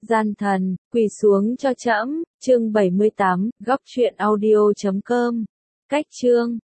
Gian thần, quỳ xuống cho trẫm, chương 78, góc truyện audio.com. Cách chương